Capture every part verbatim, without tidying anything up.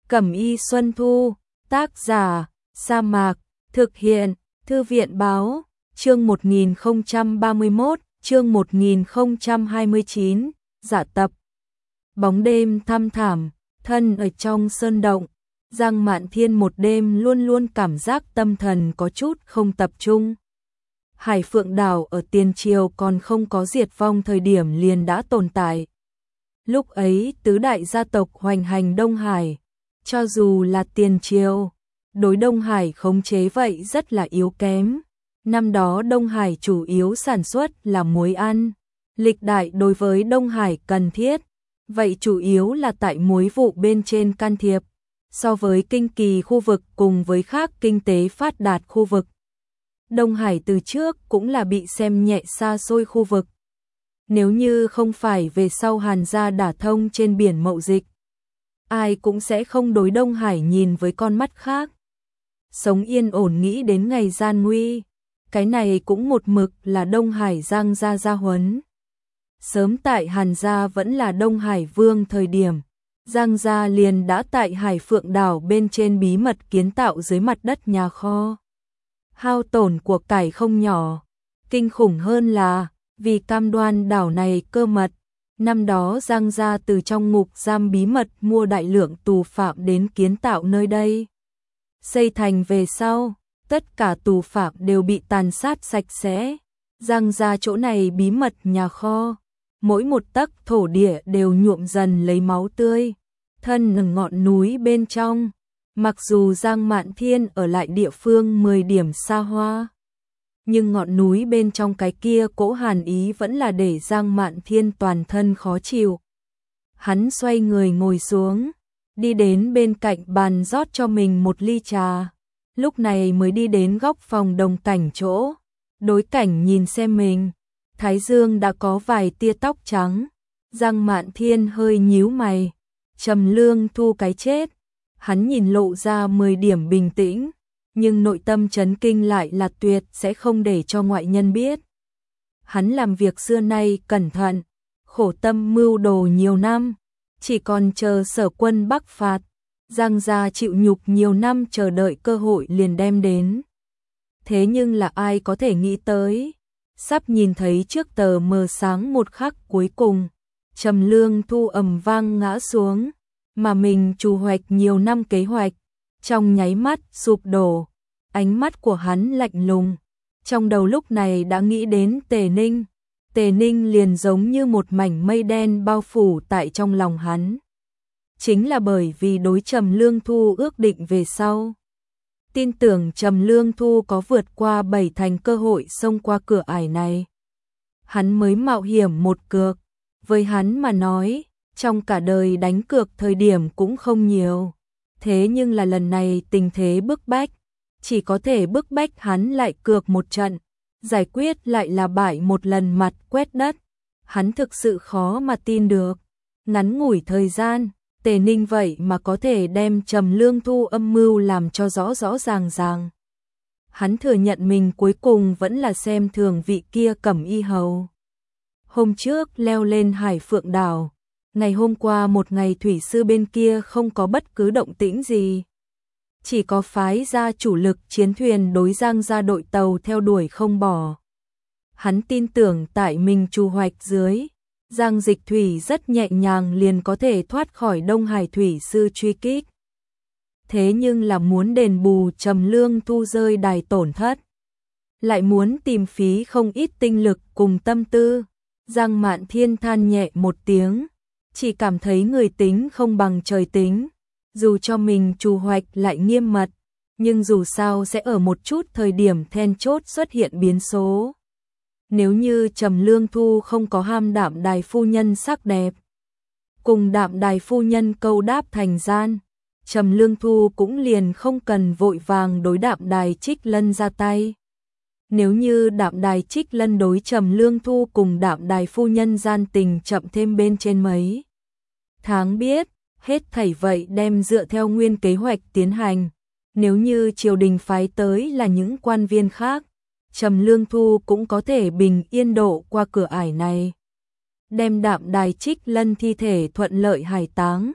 Cẩm y Xuân Thu, tác giả, Sa Mạc, thực hiện, Thư viện Báo, chương một nghìn không trăm ba mươi mốt, chương một nghìn không trăm hai mươi chín, giả tập. Bóng đêm thăm thẳm, thân ở trong sơn động, Giang Mạn Thiên một đêm luôn luôn cảm giác tâm thần có chút không tập trung. Hải Phượng Đảo ở tiền triều còn không có diệt vong thời điểm liền đã tồn tại. Lúc ấy tứ đại gia tộc hoành hành Đông Hải, cho dù là tiền triều, đối Đông Hải khống chế vậy rất là yếu kém. Năm đó Đông Hải chủ yếu sản xuất là muối ăn, lịch đại đối với Đông Hải cần thiết, vậy chủ yếu là tại muối vụ bên trên can thiệp, so với kinh kỳ khu vực cùng với khác kinh tế phát đạt khu vực. Đông Hải từ trước cũng là bị xem nhẹ xa xôi khu vực. Nếu như không phải về sau Hàn gia đả thông trên biển mậu dịch, ai cũng sẽ không đối Đông Hải nhìn với con mắt khác. Sống yên ổn nghĩ đến ngày gian nguy, cái này cũng một mực là Đông Hải Giang gia gia huấn. Sớm tại Hàn gia vẫn là Đông Hải Vương thời điểm, Giang gia liền đã tại Hải Phượng Đảo bên trên bí mật kiến tạo dưới mặt đất nhà kho. Hao tổn của cải không nhỏ, kinh khủng hơn là vì cam đoan đảo này cơ mật, năm đó Giang gia từ trong ngục giam bí mật mua đại lượng tù phạm đến kiến tạo nơi đây. Xây thành về sau, tất cả tù phạm đều bị tàn sát sạch sẽ. Giang gia chỗ này bí mật nhà kho, mỗi một tấc thổ địa đều nhuộm dần lấy máu tươi, thân ở ngọn núi bên trong. Mặc dù Giang Mạn Thiên ở lại địa phương mười điểm xa hoa, nhưng ngọn núi bên trong cái kia cỗ hàn ý vẫn là để Giang Mạn Thiên toàn thân khó chịu. Hắn xoay người ngồi xuống, đi đến bên cạnh bàn rót cho mình một ly trà, lúc này mới đi đến góc phòng Đồng Cảnh chỗ. Đối Cảnh nhìn xem mình, thái dương đã có vài tia tóc trắng. Giang Mạn Thiên hơi nhíu mày, Trầm Lương Thu cái chết. Hắn nhìn lộ ra mười điểm bình tĩnh, nhưng nội tâm chấn kinh lại là tuyệt sẽ không để cho ngoại nhân biết. Hắn làm việc xưa nay cẩn thận, khổ tâm mưu đồ nhiều năm, chỉ còn chờ Sở quân bắc phạt. Giang gia chịu nhục nhiều năm chờ đợi cơ hội liền đem đến. Thế nhưng là ai có thể nghĩ tới, sắp nhìn thấy trước tờ mờ sáng một khắc cuối cùng, Trầm Lương Thu ầm vang ngã xuống, mà mình trù hoạch nhiều năm kế hoạch, trong nháy mắt sụp đổ. Ánh mắt của hắn lạnh lùng, trong đầu lúc này đã nghĩ đến Tề Ninh. Tề Ninh liền giống như một mảnh mây đen bao phủ tại trong lòng hắn. Chính là bởi vì đối Trầm Lương Thu ước định về sau, tin tưởng Trầm Lương Thu có vượt qua bảy thành cơ hội xông qua cửa ải này, hắn mới mạo hiểm một cược. Với hắn mà nói, trong cả đời đánh cược thời điểm cũng không nhiều, thế nhưng là lần này tình thế bức bách, chỉ có thể bức bách hắn lại cược một trận, giải quyết lại là bại một lần mặt quét đất. Hắn thực sự khó mà tin được, ngắn ngủi thời gian, Tề Ninh vậy mà có thể đem Trầm Lương Thu âm mưu làm cho rõ rõ ràng ràng. Hắn thừa nhận mình cuối cùng vẫn là xem thường vị kia Cẩm y hầu. Hôm trước leo lên Hải Phượng Đảo, ngày hôm qua một ngày thủy sư bên kia không có bất cứ động tĩnh gì. Chỉ có phái ra chủ lực chiến thuyền đối Giang gia đội tàu theo đuổi không bỏ. Hắn tin tưởng tại mình trù hoạch dưới, Giang Dịch Thủy rất nhẹ nhàng liền có thể thoát khỏi Đông Hải thủy sư truy kích. Thế nhưng là muốn đền bù Trầm Lương Thu rơi đài tổn thất, lại muốn tìm phí không ít tinh lực cùng tâm tư. Giang Mạn Thiên than nhẹ một tiếng, chỉ cảm thấy người tính không bằng trời tính. Dù cho mình trù hoạch lại nghiêm mật, nhưng dù sao sẽ ở một chút thời điểm then chốt xuất hiện biến số. Nếu như Trầm Lương Thu không có ham Đạm Đài phu nhân sắc đẹp, cùng Đạm Đài phu nhân câu đáp thành gian, Trầm Lương Thu cũng liền không cần vội vàng đối Đạm Đài Trích Lân ra tay. Nếu như Đạm Đài Trích Lân đối Trầm Lương Thu cùng Đạm Đài phu nhân gian tình chậm thêm bên trên mấy tháng biết, hết thảy vậy đem dựa theo nguyên kế hoạch tiến hành. Nếu như triều đình phái tới là những quan viên khác, Trầm Lương Thu cũng có thể bình yên độ qua cửa ải này, đem Đạm Đài Trích Lân thi thể thuận lợi hải táng.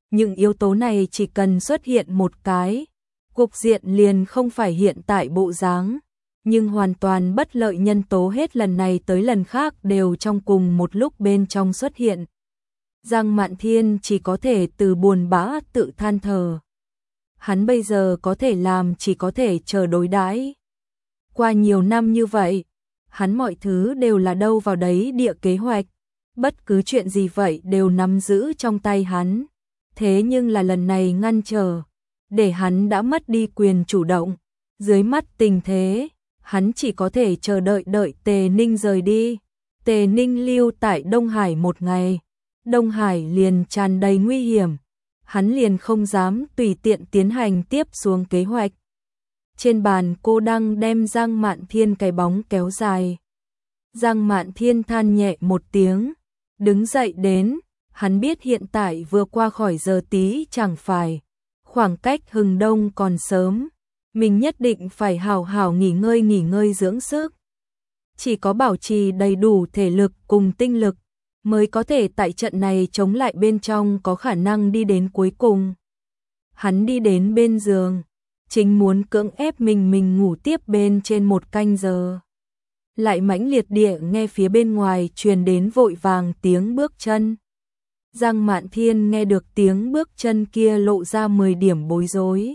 những yếu tố này chỉ cần xuất hiện một cái, cục diện liền không phải hiện tại bộ dáng, nhưng hoàn toàn bất lợi nhân tố hết lần này tới lần khác đều trong cùng một lúc bên trong xuất hiện. Giang Mạn Thiên chỉ có thể từ buồn bã tự than thở. Hắn bây giờ có thể làm chỉ có thể chờ đối đãi. Qua nhiều năm như vậy, hắn mọi thứ đều là đâu vào đấy địa kế hoạch, bất cứ chuyện gì vậy đều nắm giữ trong tay hắn. Thế nhưng là lần này ngăn trở, để hắn đã mất đi quyền chủ động. Dưới mắt tình thế, hắn chỉ có thể chờ đợi đợi Tề Ninh rời đi. Tề Ninh lưu tại Đông Hải một ngày, Đông Hải liền tràn đầy nguy hiểm, hắn liền không dám tùy tiện tiến hành tiếp xuống kế hoạch. Trên bàn cô đang đem Giang Mạn Thiên cái bóng kéo dài. Giang Mạn Thiên than nhẹ một tiếng, đứng dậy đến, hắn biết hiện tại vừa qua khỏi giờ tí chẳng phải, khoảng cách hừng đông còn sớm, mình nhất định phải hào hào nghỉ ngơi nghỉ ngơi dưỡng sức. Chỉ có bảo trì đầy đủ thể lực cùng tinh lực, mới có thể tại trận này chống lại bên trong có khả năng đi đến cuối cùng. Hắn đi đến bên giường, chính muốn cưỡng ép mình mình ngủ tiếp bên trên một canh giờ. Lại mãnh liệt địa nghe phía bên ngoài truyền đến vội vàng tiếng bước chân. Giang Mạn Thiên nghe được tiếng bước chân kia lộ ra mười điểm bối rối.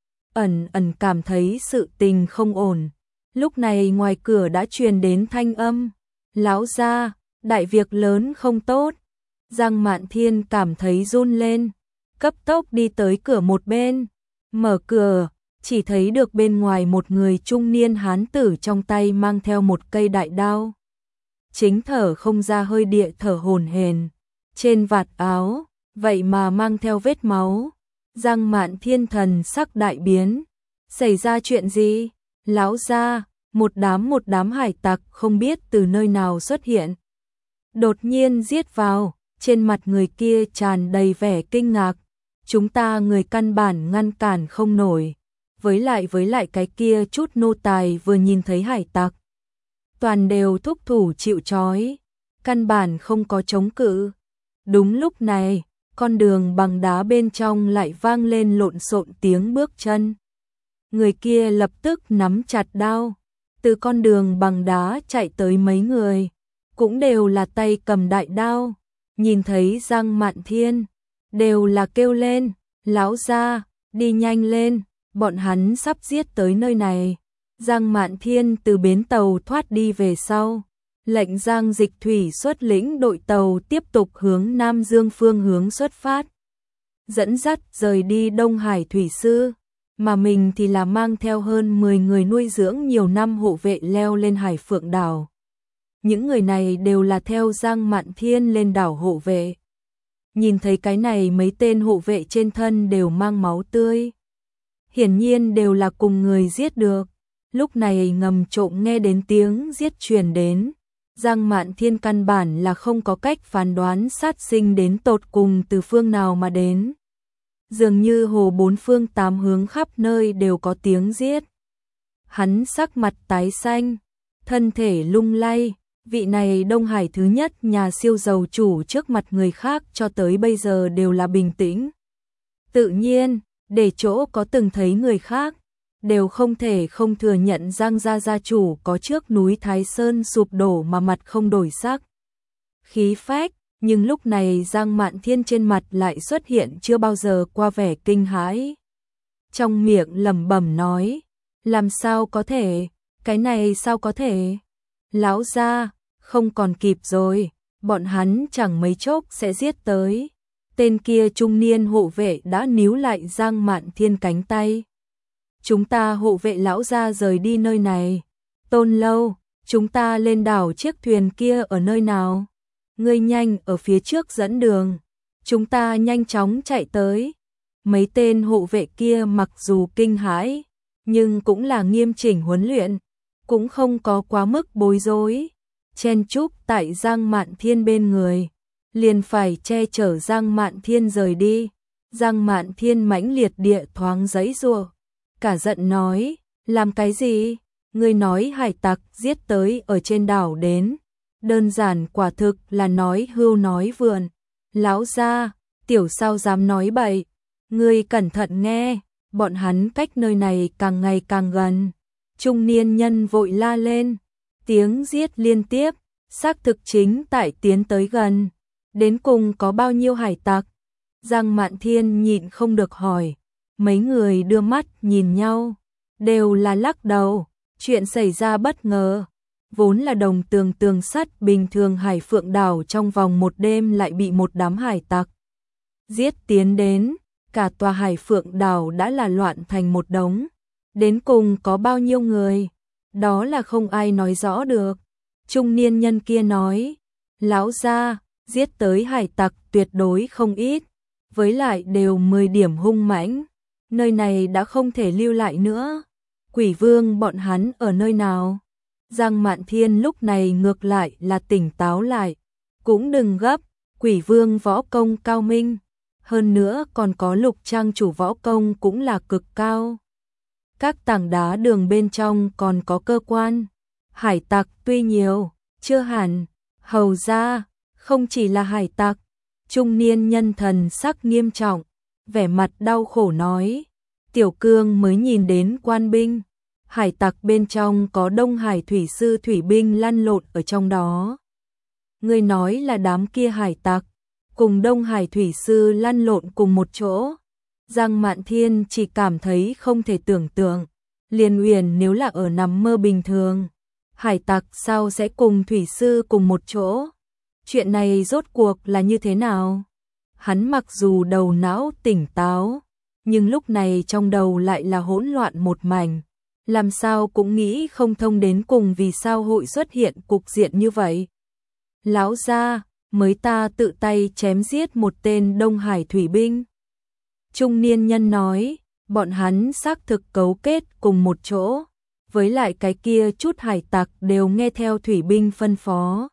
Ẩn ẩn cảm thấy sự tình không ổn. Lúc này ngoài cửa đã truyền đến thanh âm. Lão gia, đại việc lớn không tốt. Giang Mạn Thiên cảm thấy run lên, cấp tốc đi tới cửa một bên, mở cửa, chỉ thấy được bên ngoài một người trung niên hán tử trong tay mang theo một cây đại đao. Chính thở không ra hơi địa thở hổn hển, trên vạt áo, vậy mà mang theo vết máu. Giang Mạn Thiên thần sắc đại biến, xảy ra chuyện gì? Lão gia, một đám một đám hải tặc không biết từ nơi nào xuất hiện. Đột nhiên giết vào, trên mặt người kia tràn đầy vẻ kinh ngạc. Chúng ta người căn bản ngăn cản không nổi. Với lại với lại cái kia chút nô tài vừa nhìn thấy hải tặc, toàn đều thúc thủ chịu trói, căn bản không có chống cự. Đúng lúc này, con đường bằng đá bên trong lại vang lên lộn xộn tiếng bước chân. Người kia lập tức nắm chặt đao, từ con đường bằng đá chạy tới mấy người, cũng đều là tay cầm đại đao, nhìn thấy Giang Mạn Thiên, đều là kêu lên, lão gia, đi nhanh lên, bọn hắn sắp giết tới nơi này. Giang Mạn Thiên từ bến tàu thoát đi về sau, lệnh Giang Dịch Thủy xuất lĩnh đội tàu tiếp tục hướng Nam Dương phương hướng xuất phát, dẫn dắt rời đi Đông Hải Thủy Sư, mà mình thì là mang theo hơn mười người nuôi dưỡng nhiều năm hộ vệ leo lên Hải Phượng đảo. Những người này đều là theo Giang Mạn Thiên lên đảo hộ vệ. Nhìn thấy cái này mấy tên hộ vệ trên thân đều mang máu tươi, hiển nhiên đều là cùng người giết được. Lúc này ngầm trộm nghe đến tiếng giết truyền đến, Giang Mạn Thiên căn bản là không có cách phán đoán sát sinh đến tột cùng từ phương nào mà đến. Dường như hồ bốn phương tám hướng khắp nơi đều có tiếng giết. Hắn sắc mặt tái xanh, thân thể lung lay, vị này Đông Hải thứ nhất nhà siêu giàu chủ trước mặt người khác cho tới bây giờ đều là bình tĩnh. Tự nhiên, để chỗ có từng thấy người khác, đều không thể không thừa nhận Giang gia gia chủ có trước núi Thái Sơn sụp đổ mà mặt không đổi sắc. Khí phách, nhưng lúc này Giang Mạn Thiên trên mặt lại xuất hiện chưa bao giờ qua vẻ kinh hãi. Trong miệng lẩm bẩm nói, làm sao có thể, cái này sao có thể? Lão gia, không còn kịp rồi, bọn hắn chẳng mấy chốc sẽ giết tới. Tên kia trung niên hộ vệ đã níu lại Giang Mạn Thiên cánh tay. Chúng ta hộ vệ lão gia rời đi nơi này. Tôn Lâu, chúng ta lên đảo chiếc thuyền kia ở nơi nào? Ngươi nhanh ở phía trước dẫn đường. Chúng ta nhanh chóng chạy tới. Mấy tên hộ vệ kia mặc dù kinh hãi, nhưng cũng là nghiêm chỉnh huấn luyện, cũng không có quá mức bối rối. Chen chúc tại Giang Mạn Thiên bên người, liền phải che chở Giang Mạn Thiên rời đi. Giang Mạn Thiên mãnh liệt địa thoáng giãy giụa, cả giận nói, làm cái gì? Ngươi nói hải tặc giết tới ở trên đảo đến, đơn giản quả thực là nói hưu nói vượn. Lão gia, Tiểu sao dám nói bậy, ngươi cẩn thận nghe, bọn hắn cách nơi này càng ngày càng gần. Trung niên nhân vội la lên, tiếng giết liên tiếp, xác thực chính tại tiến tới gần. Đến cùng có bao nhiêu hải tặc? Giang Mạn Thiên nhịn không được hỏi. Mấy người đưa mắt nhìn nhau, đều là lắc đầu. Chuyện xảy ra bất ngờ, vốn là đồng tường tường sắt bình thường Hải Phượng đảo trong vòng một đêm lại bị một đám hải tặc giết tiến đến, cả tòa Hải Phượng đảo đã là loạn thành một đống. Đến cùng có bao nhiêu người, đó là không ai nói rõ được. Trung niên nhân kia nói, lão gia, giết tới hải tặc tuyệt đối không ít, với lại đều mười điểm hung mãnh, nơi này đã không thể lưu lại nữa. Quỷ vương bọn hắn ở nơi nào? Giang Mạn Thiên lúc này ngược lại là tỉnh táo lại, cũng đừng gấp, quỷ vương võ công cao minh, hơn nữa còn có lục trang chủ võ công cũng là cực cao. Các tảng đá đường bên trong còn có cơ quan, hải tặc tuy nhiều, chưa hẳn, hầu ra, không chỉ là hải tặc. Trung niên nhân thần sắc nghiêm trọng, vẻ mặt đau khổ nói, Tiểu Cương mới nhìn đến quan binh, hải tặc bên trong có Đông Hải thủy sư thủy binh lăn lộn ở trong đó. Ngươi nói là đám kia hải tặc cùng Đông Hải thủy sư lăn lộn cùng một chỗ. Giang Mạn Thiên chỉ cảm thấy không thể tưởng tượng, Liên Uyển nếu là ở nằm mơ bình thường, hải tặc sao sẽ cùng thủy sư cùng một chỗ? Chuyện này rốt cuộc là như thế nào? Hắn mặc dù đầu não tỉnh táo, nhưng lúc này trong đầu lại là hỗn loạn một mảnh, làm sao cũng nghĩ không thông đến cùng vì sao hội xuất hiện cục diện như vậy. Lão gia, mới ta tự tay chém giết một tên Đông Hải thủy binh. Trung niên nhân nói, bọn hắn xác thực cấu kết cùng một chỗ, với lại cái kia chút hải tặc đều nghe theo thủy binh phân phó.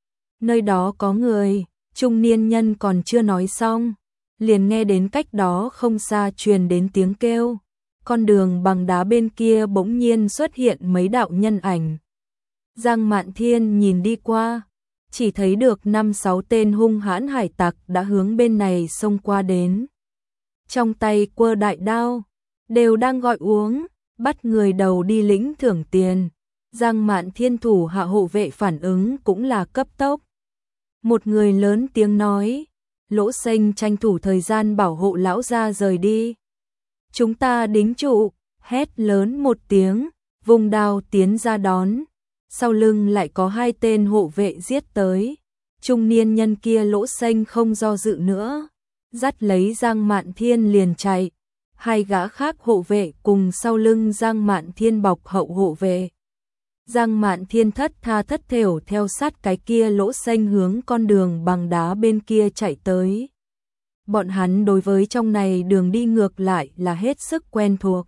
Nơi đó có người, trung niên nhân còn chưa nói xong, liền nghe đến cách đó không xa truyền đến tiếng kêu. Con đường bằng đá bên kia bỗng nhiên xuất hiện mấy đạo nhân ảnh. Giang Mạn Thiên nhìn đi qua, chỉ thấy được năm sáu tên hung hãn hải tặc đã hướng bên này xông qua đến. Trong tay quơ đại đao, đều đang gọi uống, bắt người đầu đi lĩnh thưởng tiền. Giang Mạn Thiên thủ hạ hộ vệ phản ứng cũng là cấp tốc. Một người lớn tiếng nói, Lỗ Xanh tranh thủ thời gian bảo hộ lão gia rời đi. Chúng ta đính trụ, hét lớn một tiếng, vùng đao tiến ra đón. Sau lưng lại có hai tên hộ vệ giết tới. Trung niên nhân kia Lỗ Xanh không do dự nữa, dắt lấy Giang Mạn Thiên liền chạy. Hai gã khác hộ vệ cùng sau lưng Giang Mạn Thiên bọc hậu hộ vệ. Giang Mạn Thiên thất tha thất thểu theo sát cái kia Lỗ Xanh hướng con đường bằng đá bên kia chạy tới. Bọn hắn đối với trong này đường đi ngược lại là hết sức quen thuộc.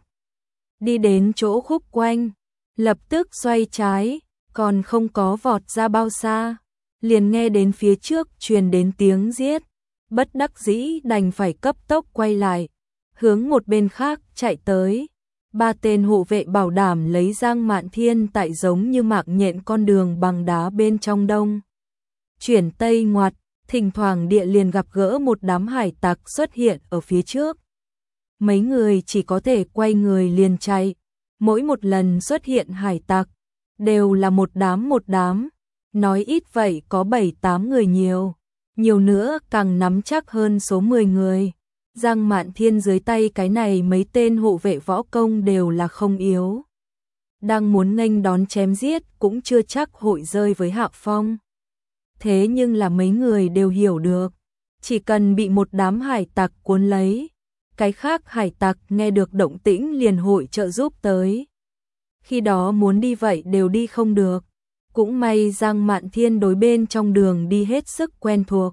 Đi đến chỗ khúc quanh, lập tức xoay trái, còn không có vọt ra bao xa, liền nghe đến phía trước truyền đến tiếng giết, bất đắc dĩ đành phải cấp tốc quay lại, hướng một bên khác chạy tới. Ba tên hộ vệ bảo đảm lấy Giang Mạn Thiên tại giống như mạc nhện con đường bằng đá bên trong đông. Chuyển tây ngoặt, thỉnh thoảng địa liền gặp gỡ một đám hải tặc xuất hiện ở phía trước. Mấy người chỉ có thể quay người liền chạy, mỗi một lần xuất hiện hải tặc, đều là một đám một đám, nói ít vậy có bảy tám người nhiều, nhiều nữa càng nắm chắc hơn số mười người. Giang Mạn Thiên dưới tay cái này mấy tên hộ vệ võ công đều là không yếu. Đang muốn nghênh đón chém giết cũng chưa chắc hội rơi với hạ phong. Thế nhưng là mấy người đều hiểu được, chỉ cần bị một đám hải tặc cuốn lấy, cái khác hải tặc nghe được động tĩnh liền hội trợ giúp tới. Khi đó muốn đi vậy đều đi không được. Cũng may Giang Mạn Thiên đối bên trong đường đi hết sức quen thuộc.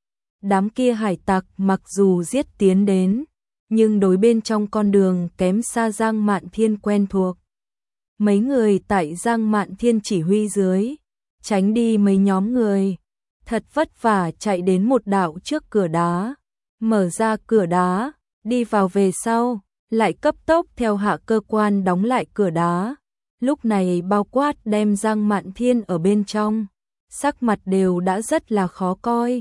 Đám kia hải tặc mặc dù giết tiến đến, nhưng đối bên trong con đường kém xa Giang Mạn Thiên quen thuộc. Mấy người tại Giang Mạn Thiên chỉ huy dưới, tránh đi mấy nhóm người, thật vất vả chạy đến một đạo trước cửa đá, mở ra cửa đá, đi vào về sau, lại cấp tốc theo hạ cơ quan đóng lại cửa đá. Lúc này bao quát đem Giang Mạn Thiên ở bên trong, sắc mặt đều đã rất là khó coi.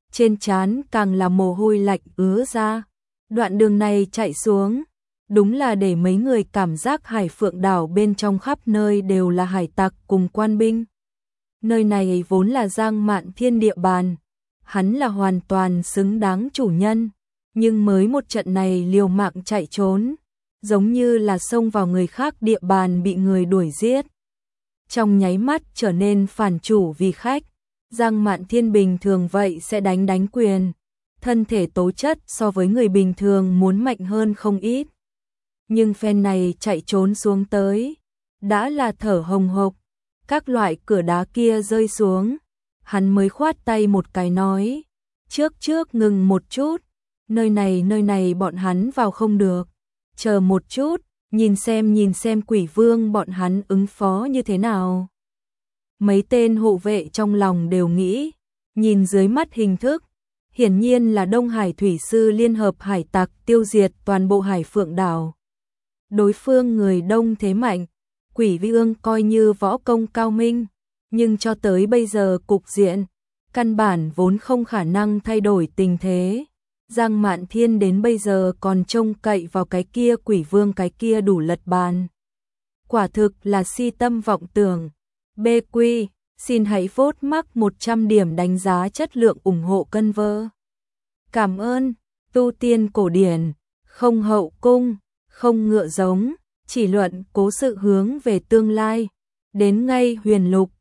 trên trán càng là mồ hôi lạnh ứa ra. Đoạn đường này chạy xuống, đúng là để mấy người cảm giác Hải Phượng đảo bên trong khắp nơi đều là hải tặc cùng quan binh. Nơi này vốn là Giang Mạn Thiên địa bàn, hắn là hoàn toàn xứng đáng chủ nhân, nhưng mới một trận này liều mạng chạy trốn, giống như là xông vào người khác địa bàn bị người đuổi giết. Trong nháy mắt trở nên phản chủ vì khách, Giang Mạn Thiên bình thường vậy sẽ đánh đánh quyền, thân thể tố chất so với người bình thường muốn mạnh hơn không ít. Nhưng phen này chạy trốn xuống tới, đã là thở hồng hộc, các loại cửa đá kia rơi xuống, hắn mới khoát tay một cái nói, trước trước ngừng một chút, nơi này nơi này bọn hắn vào không được, chờ một chút, nhìn xem nhìn xem Quỷ Vương bọn hắn ứng phó như thế nào. Mấy tên hộ vệ trong lòng đều nghĩ, nhìn dưới mắt hình thức, hiển nhiên là Đông Hải Thủy Sư liên hợp hải tặc tiêu diệt toàn bộ Hải Phượng đảo. Đối phương người đông thế mạnh, Quỷ Vương coi như võ công cao minh, nhưng cho tới bây giờ cục diện, căn bản vốn không khả năng thay đổi tình thế. Giang Mạn Thiên đến bây giờ còn trông cậy vào cái kia Quỷ Vương cái kia đủ lật bàn. Quả thực là si tâm vọng tưởng. bê quy, xin hãy vote mắc một trăm điểm đánh giá chất lượng ủng hộ cân vơ. Cảm ơn, tu tiên cổ điển, không hậu cung, không ngựa giống, chỉ luận cố sự hướng về tương lai, đến ngay huyền lục,